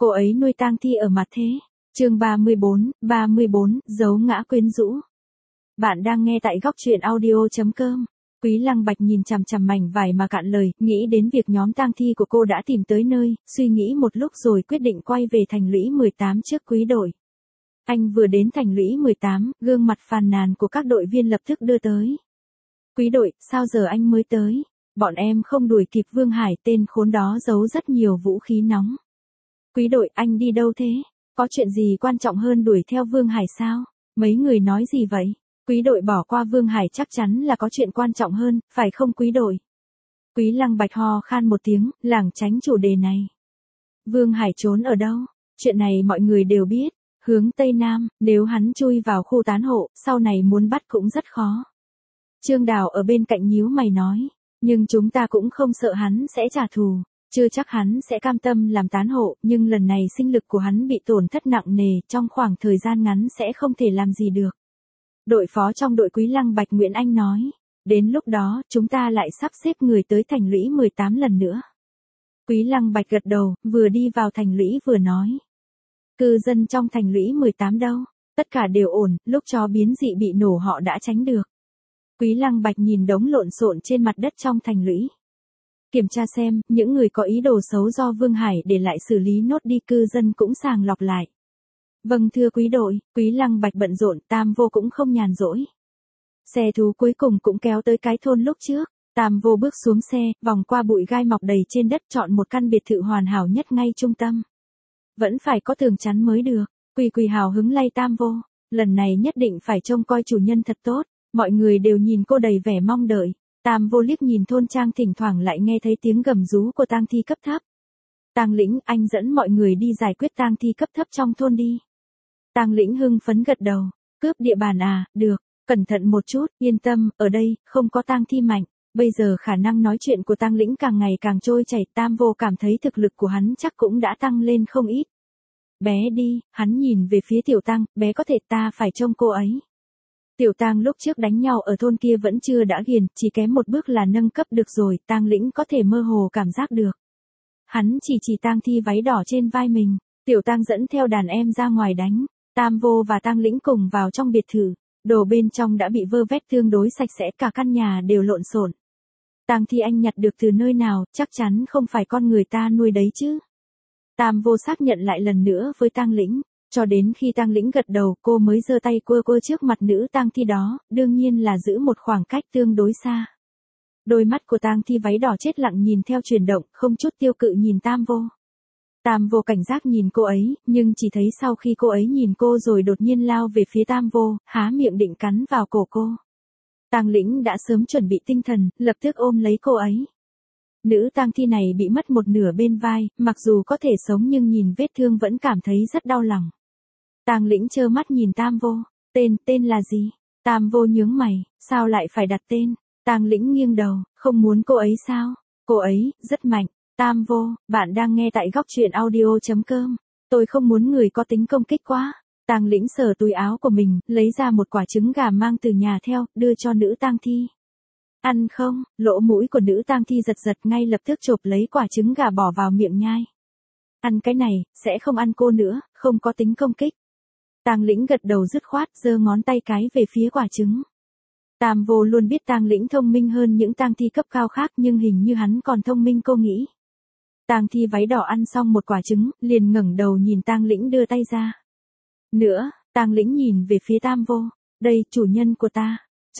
Cô ấy nuôi tang thi ở mặt thế. Chương 34, dấu ngã quyến rũ. Bạn đang nghe tại góc truyện audio.com. Quý Lăng Bạch nhìn chằm chằm mảnh vải mà cạn lời, nghĩ đến việc nhóm tang thi của cô đã tìm tới nơi, suy nghĩ một lúc rồi quyết định quay về thành lũy 18 trước Quý đội. Anh vừa đến thành lũy 18, gương mặt phàn nàn của các đội viên lập tức đưa tới. Quý đội, sao giờ anh mới tới? Bọn em không đuổi kịp Vương Hải, tên khốn đó giấu rất nhiều vũ khí nóng. Quý đội, anh đi đâu thế? Có chuyện gì quan trọng hơn đuổi theo Vương Hải sao? Mấy người nói gì vậy? Quý đội bỏ qua Vương Hải chắc chắn là có chuyện quan trọng hơn, phải không quý đội? Quý Lăng Bạch ho khan một tiếng, lảng tránh chủ đề này. Vương Hải trốn ở đâu? Chuyện này mọi người đều biết. Hướng Tây Nam, nếu hắn chui vào khu tán hộ, sau này muốn bắt cũng rất khó. Trương Đào ở bên cạnh nhíu mày nói. Nhưng chúng ta cũng không sợ hắn sẽ trả thù. Chưa chắc hắn sẽ cam tâm làm tán hộ, nhưng lần này sinh lực của hắn bị tổn thất nặng nề, trong khoảng thời gian ngắn sẽ không thể làm gì được. Đội phó trong đội Quý Lăng Bạch Nguyễn Anh nói, đến lúc đó, chúng ta lại sắp xếp người tới thành lũy 18 lần nữa. Quý Lăng Bạch gật đầu, vừa đi vào thành lũy vừa nói. Cư dân trong thành lũy 18 đâu? Tất cả đều ổn, lúc chó biến dị bị nổ họ đã tránh được. Quý Lăng Bạch nhìn đống lộn xộn trên mặt đất trong thành lũy. Kiểm tra xem, những người có ý đồ xấu do Vương Hải để lại xử lý nốt đi, cư dân cũng sàng lọc lại. Vâng thưa quý đội, Quý Lăng Bạch bận rộn, Tam Vô cũng không nhàn rỗi. Xe thú cuối cùng cũng kéo tới cái thôn lúc trước. Tam Vô bước xuống xe, vòng qua bụi gai mọc đầy trên đất, chọn một căn biệt thự hoàn hảo nhất ngay trung tâm. Vẫn phải có tường chắn mới được. Quỳ hào hứng lay Tam Vô. Lần này nhất định phải trông coi chủ nhân thật tốt. Mọi người đều nhìn cô đầy vẻ mong đợi. Tam Vô liếc nhìn thôn trang, thỉnh thoảng lại nghe thấy tiếng gầm rú của tang thi cấp thấp. Tang Lĩnh, anh dẫn mọi người đi giải quyết tang thi cấp thấp trong thôn đi. Tang Lĩnh hưng phấn gật đầu. Cướp địa bàn à, được, cẩn thận một chút, yên tâm, ở đây, không có tang thi mạnh. Bây giờ khả năng nói chuyện của Tang Lĩnh càng ngày càng trôi chảy, Tam Vô cảm thấy thực lực của hắn chắc cũng đã tăng lên không ít. Bé đi, hắn nhìn về phía Tiểu Tăng, bé có thể ta phải trông cô ấy. Tiểu Tang lúc trước đánh nhau ở thôn kia vẫn chưa đã ghiền, chỉ kém một bước là nâng cấp được rồi, Tang Lĩnh có thể mơ hồ cảm giác được. Hắn chỉ tang thi váy đỏ trên vai mình, Tiểu Tang dẫn theo đàn em ra ngoài đánh, Tam Vô và Tang Lĩnh cùng vào trong biệt thự, đồ bên trong đã bị vơ vét tương đối sạch sẽ, cả căn nhà đều lộn xộn. Tang thi anh nhặt được từ nơi nào, chắc chắn không phải con người ta nuôi đấy chứ. Tam Vô xác nhận lại lần nữa với Tang Lĩnh. Cho đến khi Tang Lĩnh gật đầu, cô mới giơ tay quơ trước mặt nữ tang thi đó, đương nhiên là giữ một khoảng cách tương đối xa. Đôi mắt của tang thi váy đỏ chết lặng nhìn theo chuyển động, không chút tiêu cự nhìn Tam Vô. Tam Vô cảnh giác nhìn cô ấy, nhưng chỉ thấy sau khi cô ấy nhìn cô rồi đột nhiên lao về phía Tam Vô, há miệng định cắn vào cổ cô. Tang Lĩnh đã sớm chuẩn bị tinh thần, lập tức ôm lấy cô ấy. Nữ tang thi này bị mất một nửa bên vai, mặc dù có thể sống nhưng nhìn vết thương vẫn cảm thấy rất đau lòng. Tang Lĩnh trơ mắt nhìn Tam Vô, tên là gì? Tam Vô nhướng mày, sao lại phải đặt tên? Tang Lĩnh nghiêng đầu, không muốn cô ấy sao? Cô ấy, rất mạnh. Tam Vô, bạn đang nghe tại góc truyện audio.com. Tôi không muốn người có tính công kích quá. Tang Lĩnh sờ túi áo của mình, lấy ra một quả trứng gà mang từ nhà theo, đưa cho nữ tang thi. Ăn không? Lỗ mũi của nữ tang thi giật ngay lập tức chộp lấy quả trứng gà bỏ vào miệng nhai. Ăn cái này, sẽ không ăn cô nữa, không có tính công kích. Tang Lĩnh gật đầu dứt khoát, giơ ngón tay cái về phía quả trứng. Tam Vô luôn biết Tang Lĩnh thông minh hơn những tang thi cấp cao khác, nhưng hình như hắn còn thông minh cô nghĩ. Tang thi váy đỏ ăn xong một quả trứng, liền ngẩng đầu nhìn Tang Lĩnh đưa tay ra. Nữa, Tang Lĩnh nhìn về phía Tam Vô, đây, chủ nhân của ta.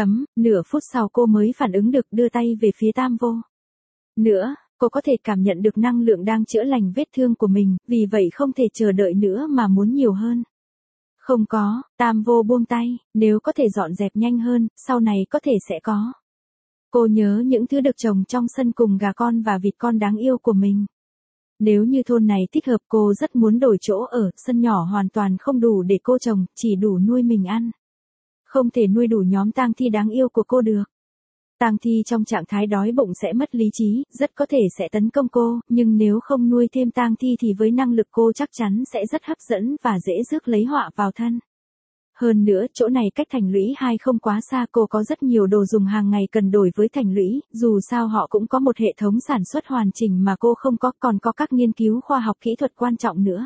Nửa phút sau cô mới phản ứng được, đưa tay về phía Tam Vô. Nữa, cô có thể cảm nhận được năng lượng đang chữa lành vết thương của mình, vì vậy không thể chờ đợi nữa mà muốn nhiều hơn. Không có, Tam Vô buông tay, nếu có thể dọn dẹp nhanh hơn, sau này có thể sẽ có. Cô nhớ những thứ được trồng trong sân cùng gà con và vịt con đáng yêu của mình. Nếu như thôn này thích hợp, cô rất muốn đổi chỗ ở, sân nhỏ hoàn toàn không đủ để cô trồng, chỉ đủ nuôi mình ăn. Không thể nuôi đủ nhóm tang thi đáng yêu của cô được. Tang thi trong trạng thái đói bụng sẽ mất lý trí, rất có thể sẽ tấn công cô, nhưng nếu không nuôi thêm tang thi thì với năng lực cô chắc chắn sẽ rất hấp dẫn và dễ rước lấy họa vào thân. Hơn nữa, chỗ này cách thành lũy 2 không quá xa, cô có rất nhiều đồ dùng hàng ngày cần đổi với thành lũy, dù sao họ cũng có một hệ thống sản xuất hoàn chỉnh mà cô không có, còn có các nghiên cứu khoa học kỹ thuật quan trọng nữa.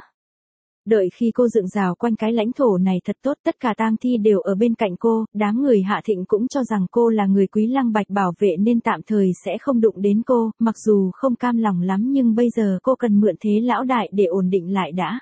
Đợi khi cô dựng rào quanh cái lãnh thổ này thật tốt, tất cả tang thi đều ở bên cạnh cô, đám người Hạ Thịnh cũng cho rằng cô là người Quý Lăng Bạch bảo vệ nên tạm thời sẽ không đụng đến cô, mặc dù không cam lòng lắm nhưng bây giờ cô cần mượn thế lão đại để ổn định lại đã.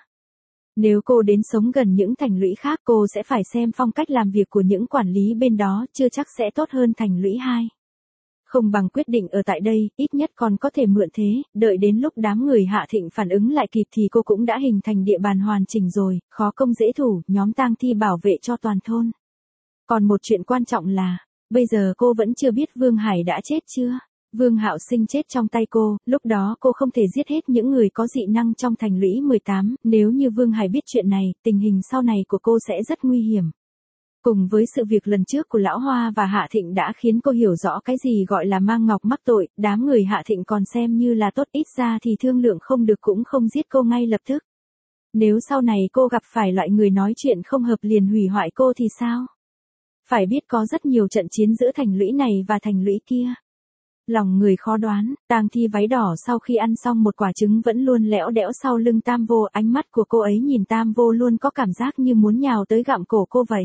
Nếu cô đến sống gần những thành lũy khác cô sẽ phải xem phong cách làm việc của những quản lý bên đó, chưa chắc sẽ tốt hơn thành lũy 2. Không bằng quyết định ở tại đây, ít nhất còn có thể mượn thế, đợi đến lúc đám người Hạ Thịnh phản ứng lại kịp thì cô cũng đã hình thành địa bàn hoàn chỉnh rồi, khó công dễ thủ, nhóm tang thi bảo vệ cho toàn thôn. Còn một chuyện quan trọng là, bây giờ cô vẫn chưa biết Vương Hải đã chết chưa. Vương Hạo Sinh chết trong tay cô, lúc đó cô không thể giết hết những người có dị năng trong thành lũy 18, nếu như Vương Hải biết chuyện này, tình hình sau này của cô sẽ rất nguy hiểm. Cùng với sự việc lần trước của Lão Hoa và Hạ Thịnh đã khiến cô hiểu rõ cái gì gọi là mang ngọc mắc tội, đám người Hạ Thịnh còn xem như là tốt, ít ra thì thương lượng không được cũng không giết cô ngay lập tức. Nếu sau này cô gặp phải loại người nói chuyện không hợp liền hủy hoại cô thì sao? Phải biết có rất nhiều trận chiến giữa thành lũy này và thành lũy kia. Lòng người khó đoán, tang thi váy đỏ sau khi ăn xong một quả trứng vẫn luôn lẽo đẽo sau lưng Tam Vô, ánh mắt của cô ấy nhìn Tam Vô luôn có cảm giác như muốn nhào tới gặm cổ cô vậy.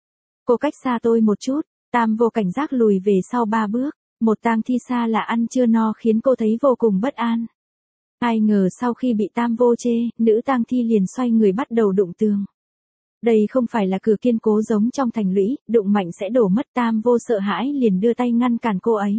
Cô cách xa tôi một chút, Tam Vô cảnh giác lùi về sau 3 bước, một tang thi xa lạ ăn chưa no khiến cô thấy vô cùng bất an. Ai ngờ sau khi bị Tam Vô chê, nữ tang thi liền xoay người bắt đầu đụng tường. Đây không phải là cửa kiên cố giống trong thành lũy, đụng mạnh sẽ đổ mất. Tam Vô sợ hãi liền đưa tay ngăn cản cô ấy.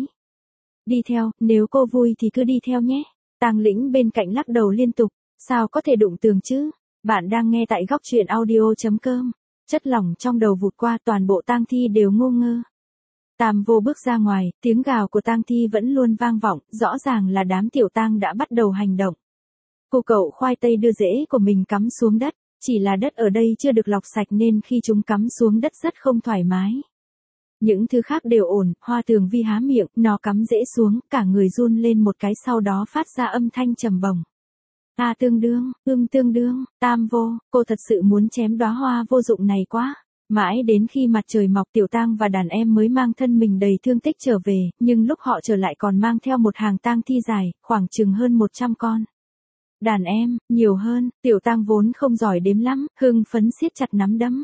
Đi theo, nếu cô vui thì cứ đi theo nhé. Tang Lĩnh bên cạnh lắc đầu liên tục, sao có thể đụng tường chứ? Bạn đang nghe tại góc truyện audio.com. Chất lỏng trong đầu vụt qua, toàn bộ tang thi đều ngô ngơ. Tam Vô bước ra ngoài, tiếng gào của tang thi vẫn luôn vang vọng, rõ ràng là đám tiểu tang đã bắt đầu hành động. Cô cậu khoai tây đưa rễ của mình cắm xuống đất, chỉ là đất ở đây chưa được lọc sạch nên khi chúng cắm xuống đất rất không thoải mái. Những thứ khác đều ổn, Hoa Tường Vi há miệng, nó cắm rễ xuống, cả người run lên một cái sau đó phát ra âm thanh trầm bổng. Tương đương, Tam Vô, cô thật sự muốn chém đóa hoa vô dụng này quá. Mãi đến khi mặt trời mọc tiểu tang và đàn em mới mang thân mình đầy thương tích trở về, nhưng lúc họ trở lại còn mang theo một hàng tang thi dài, khoảng chừng hơn 100 con. Đàn em, nhiều hơn, tiểu tang vốn không giỏi đếm lắm, hưng phấn siết chặt nắm đấm.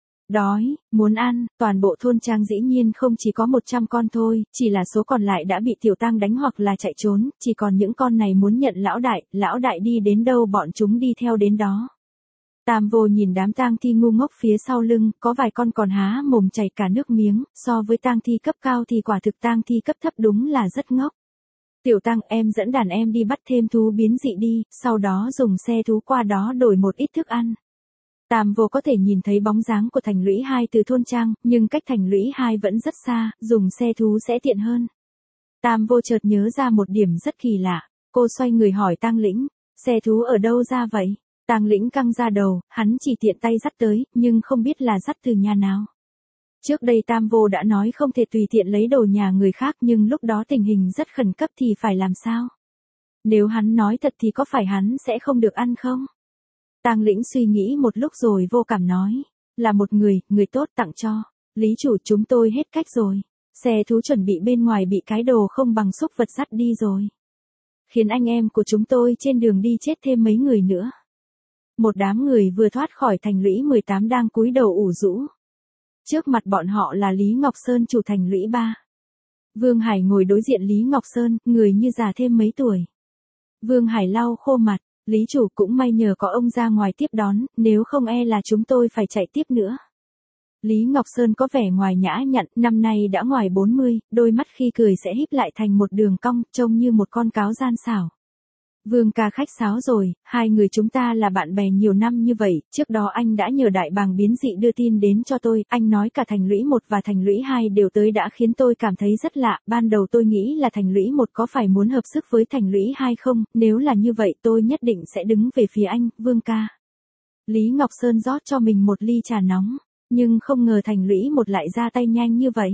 Đói, muốn ăn, toàn bộ thôn trang dĩ nhiên không chỉ có 100 con thôi, chỉ là số còn lại đã bị tiểu tang đánh hoặc là chạy trốn, chỉ còn những con này muốn nhận lão đại đi đến đâu bọn chúng đi theo đến đó. Tam Vô nhìn đám tang thi ngu ngốc phía sau lưng, có vài con còn há mồm chảy cả nước miếng, so với tang thi cấp cao thì quả thực tang thi cấp thấp đúng là rất ngốc. Tiểu Tang, em dẫn đàn em đi bắt thêm thú biến dị đi, sau đó dùng xe thú qua đó đổi một ít thức ăn. Tam Vô có thể nhìn thấy bóng dáng của thành lũy 2 từ thôn trang, nhưng cách thành lũy 2 vẫn rất xa, dùng xe thú sẽ tiện hơn. Tam Vô chợt nhớ ra một điểm rất kỳ lạ, cô xoay người hỏi Tang Lĩnh, xe thú ở đâu ra vậy? Tang Lĩnh căng ra đầu, hắn chỉ tiện tay dắt tới, nhưng không biết là dắt từ nhà nào. Trước đây Tam Vô đã nói không thể tùy tiện lấy đồ nhà người khác nhưng lúc đó tình hình rất khẩn cấp thì phải làm sao? Nếu hắn nói thật thì có phải hắn sẽ không được ăn không? Tang Lĩnh suy nghĩ một lúc rồi vô cảm nói, là một người tốt tặng cho. Lý chủ, chúng tôi hết cách rồi. Xe thú chuẩn bị bên ngoài bị cái đồ không bằng xúc vật dắt đi rồi. Khiến anh em của chúng tôi trên đường đi chết thêm mấy người nữa. Một đám người vừa thoát khỏi thành lũy 18 đang cúi đầu ủ rũ. Trước mặt bọn họ là Lý Ngọc Sơn, chủ thành lũy 3. Vương Hải ngồi đối diện Lý Ngọc Sơn, người như già thêm mấy tuổi. Vương Hải lau khô mặt, Lý chủ, cũng may nhờ có ông ra ngoài tiếp đón, nếu không e là chúng tôi phải chạy tiếp nữa. Lý Ngọc Sơn có vẻ ngoài nhã nhặn, năm nay đã ngoài 40, đôi mắt khi cười sẽ híp lại thành một đường cong, trông như một con cáo gian xảo. Vương ca khách sáo rồi, hai người chúng ta là bạn bè nhiều năm như vậy, trước đó anh đã nhờ đại bàng biến dị đưa tin đến cho tôi, anh nói cả thành lũy 1 và thành lũy 2 đều tới đã khiến tôi cảm thấy rất lạ, ban đầu tôi nghĩ là thành lũy 1 có phải muốn hợp sức với thành lũy 2 không, nếu là như vậy tôi nhất định sẽ đứng về phía anh, Vương ca. Lý Ngọc Sơn rót cho mình một ly trà nóng, nhưng không ngờ thành lũy 1 lại ra tay nhanh như vậy.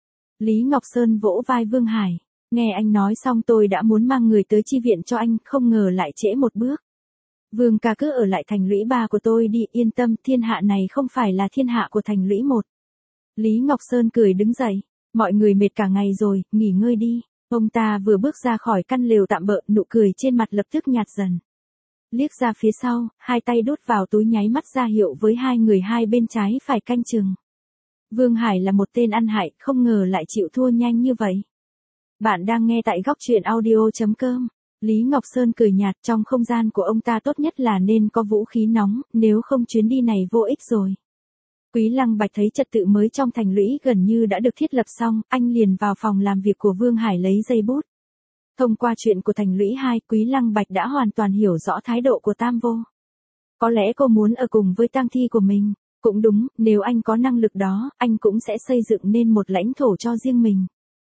Lý Ngọc Sơn vỗ vai Vương Hải. Nghe anh nói xong tôi đã muốn mang người tới chi viện cho anh, không ngờ lại trễ một bước. Vương ca cứ ở lại thành lũy 3 của tôi đi, yên tâm, thiên hạ này không phải là thiên hạ của thành lũy 1. Lý Ngọc Sơn cười đứng dậy, mọi người mệt cả ngày rồi, nghỉ ngơi đi. Ông ta vừa bước ra khỏi căn lều tạm bợ, nụ cười trên mặt lập tức nhạt dần. Liếc ra phía sau, hai tay đút vào túi nháy mắt ra hiệu với hai người hai bên trái phải canh chừng. Vương Hải là một tên ăn hại, không ngờ lại chịu thua nhanh như vậy. Bạn đang nghe tại góc truyện audio.com. Lý Ngọc Sơn cười nhạt, trong không gian của ông ta tốt nhất là nên có vũ khí nóng, nếu không chuyến đi này vô ích rồi. Quý Lăng Bạch thấy trật tự mới trong thành lũy gần như đã được thiết lập xong, anh liền vào phòng làm việc của Vương Hải lấy giấy bút. Thông qua chuyện của thành lũy 2, Quý Lăng Bạch đã hoàn toàn hiểu rõ thái độ của Tam Vô. Có lẽ cô muốn ở cùng với tang thi của mình. Cũng đúng, nếu anh có năng lực đó, anh cũng sẽ xây dựng nên một lãnh thổ cho riêng mình.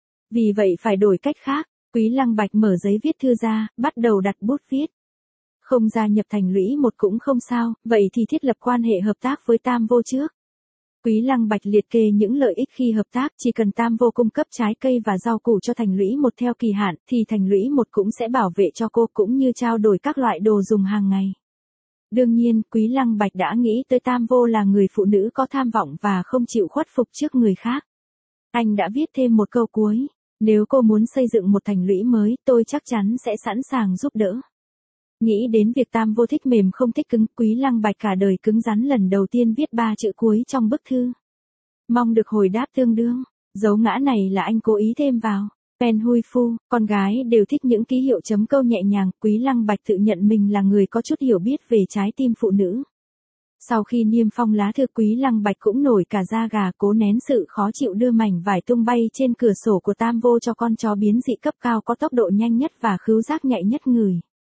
Vì vậy phải đổi cách khác. Quý Lăng Bạch mở giấy viết thư ra, bắt đầu đặt bút viết. Không gia nhập thành lũy 1 cũng không sao, vậy thì thiết lập quan hệ hợp tác với Tam Vô trước. Quý Lăng Bạch liệt kê những lợi ích khi hợp tác, chỉ cần Tam Vô cung cấp trái cây và rau củ cho thành lũy 1 theo kỳ hạn, thì thành lũy 1 cũng sẽ bảo vệ cho cô cũng như trao đổi các loại đồ dùng hàng ngày. Đương nhiên, Quý Lăng Bạch đã nghĩ tới Tam Vô là người phụ nữ có tham vọng và không chịu khuất phục trước người khác. Anh đã viết thêm một câu cuối, nếu cô muốn xây dựng một thành lũy mới, tôi chắc chắn sẽ sẵn sàng giúp đỡ. Nghĩ đến việc Tam Vô thích mềm không thích cứng, Quý Lăng Bạch cả đời cứng rắn lần đầu tiên viết 3 chữ cuối trong bức thư. Mong được hồi đáp tương đương, dấu ngã này là anh cố ý thêm vào. Pen Hui Phu, con gái đều thích những ký hiệu chấm câu nhẹ nhàng, Quý Lăng Bạch tự nhận mình là người có chút hiểu biết về trái tim phụ nữ. Sau khi niêm phong lá thư, Quý Lăng Bạch cũng nổi cả da gà, cố nén sự khó chịu đưa mảnh vải tung bay trên cửa sổ của Tam Vô cho con chó biến dị cấp cao có tốc độ nhanh nhất và khứu giác nhạy nhất người.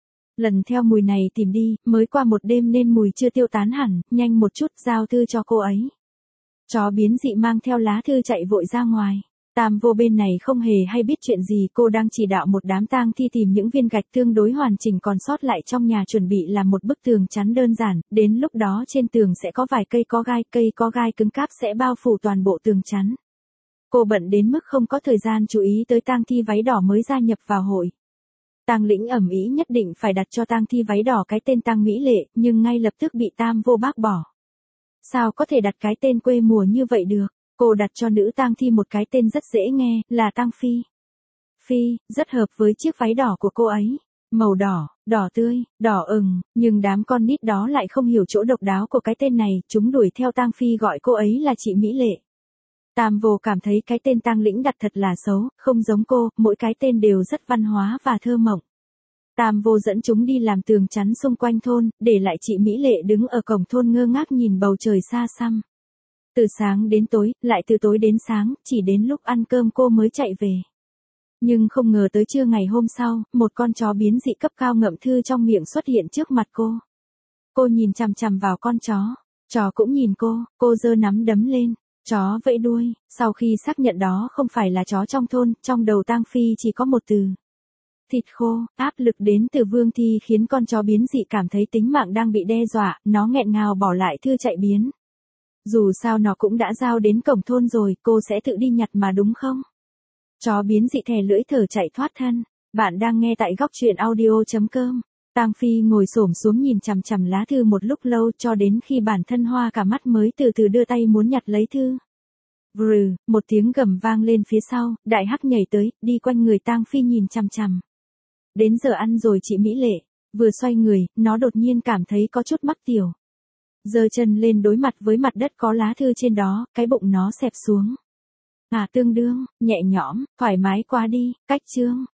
Lần theo mùi này tìm đi, mới qua một đêm nên mùi chưa tiêu tán hẳn, nhanh một chút giao thư cho cô ấy. Chó biến dị mang theo lá thư chạy vội ra ngoài. Tam Vô bên này không hề hay biết chuyện gì, cô đang chỉ đạo một đám tang thi tìm những viên gạch tương đối hoàn chỉnh còn sót lại trong nhà chuẩn bị làm một bức tường chắn đơn giản, đến lúc đó trên tường sẽ có vài cây có gai cứng cáp sẽ bao phủ toàn bộ tường chắn. Cô bận đến mức không có thời gian chú ý tới tang thi váy đỏ mới gia nhập vào hội. Tang Lĩnh ầm ĩ nhất định phải đặt cho tang thi váy đỏ cái tên Tang Mỹ Lệ, nhưng ngay lập tức bị Tam Vô bác bỏ. Sao có thể đặt cái tên quê mùa như vậy được? Cô đặt cho nữ tang thi một cái tên rất dễ nghe, là Tang Phi. Phi, rất hợp với chiếc váy đỏ của cô ấy. Màu đỏ, đỏ tươi, đỏ ửng, nhưng đám con nít đó lại không hiểu chỗ độc đáo của cái tên này, chúng đuổi theo Tang Phi gọi cô ấy là chị Mỹ Lệ. Tam Vô cảm thấy cái tên Tang Lĩnh đặt thật là xấu, không giống cô, mỗi cái tên đều rất văn hóa và thơ mộng. Tam Vô dẫn chúng đi làm tường chắn xung quanh thôn, để lại chị Mỹ Lệ đứng ở cổng thôn ngơ ngác nhìn bầu trời xa xăm. Từ sáng đến tối, lại từ tối đến sáng, chỉ đến lúc ăn cơm cô mới chạy về. Nhưng không ngờ tới trưa ngày hôm sau, một con chó biến dị cấp cao ngậm thư trong miệng xuất hiện trước mặt cô. Cô nhìn chằm chằm vào con chó cũng nhìn cô giơ nắm đấm lên, chó vẫy đuôi, sau khi xác nhận đó không phải là chó trong thôn, trong đầu Tang Phi chỉ có một từ. Thịt khô. Áp lực đến từ Vương Thi khiến con chó biến dị cảm thấy tính mạng đang bị đe dọa, nó nghẹn ngào bỏ lại thư chạy biến. Dù sao nó cũng đã giao đến cổng thôn rồi, cô sẽ tự đi nhặt mà đúng không? Chó biến dị thè lưỡi thở chạy thoát thân. Bạn đang nghe tại góc truyện audio.com. Tang Phi ngồi xổm xuống nhìn chằm chằm lá thư một lúc lâu cho đến khi bản thân hoa cả mắt mới từ từ đưa tay muốn nhặt lấy thư. Vrừ, một tiếng gầm vang lên phía sau, đại hắc nhảy tới, đi quanh người Tang Phi nhìn chằm chằm. Đến giờ ăn rồi chị Mỹ Lệ. Vừa xoay người, nó đột nhiên cảm thấy có chút mắc tiểu. Giơ chân lên đối mặt với mặt đất có lá thư trên đó, cái bụng nó xẹp xuống. Tương đương, nhẹ nhõm, thoải mái quá đi, cách chương.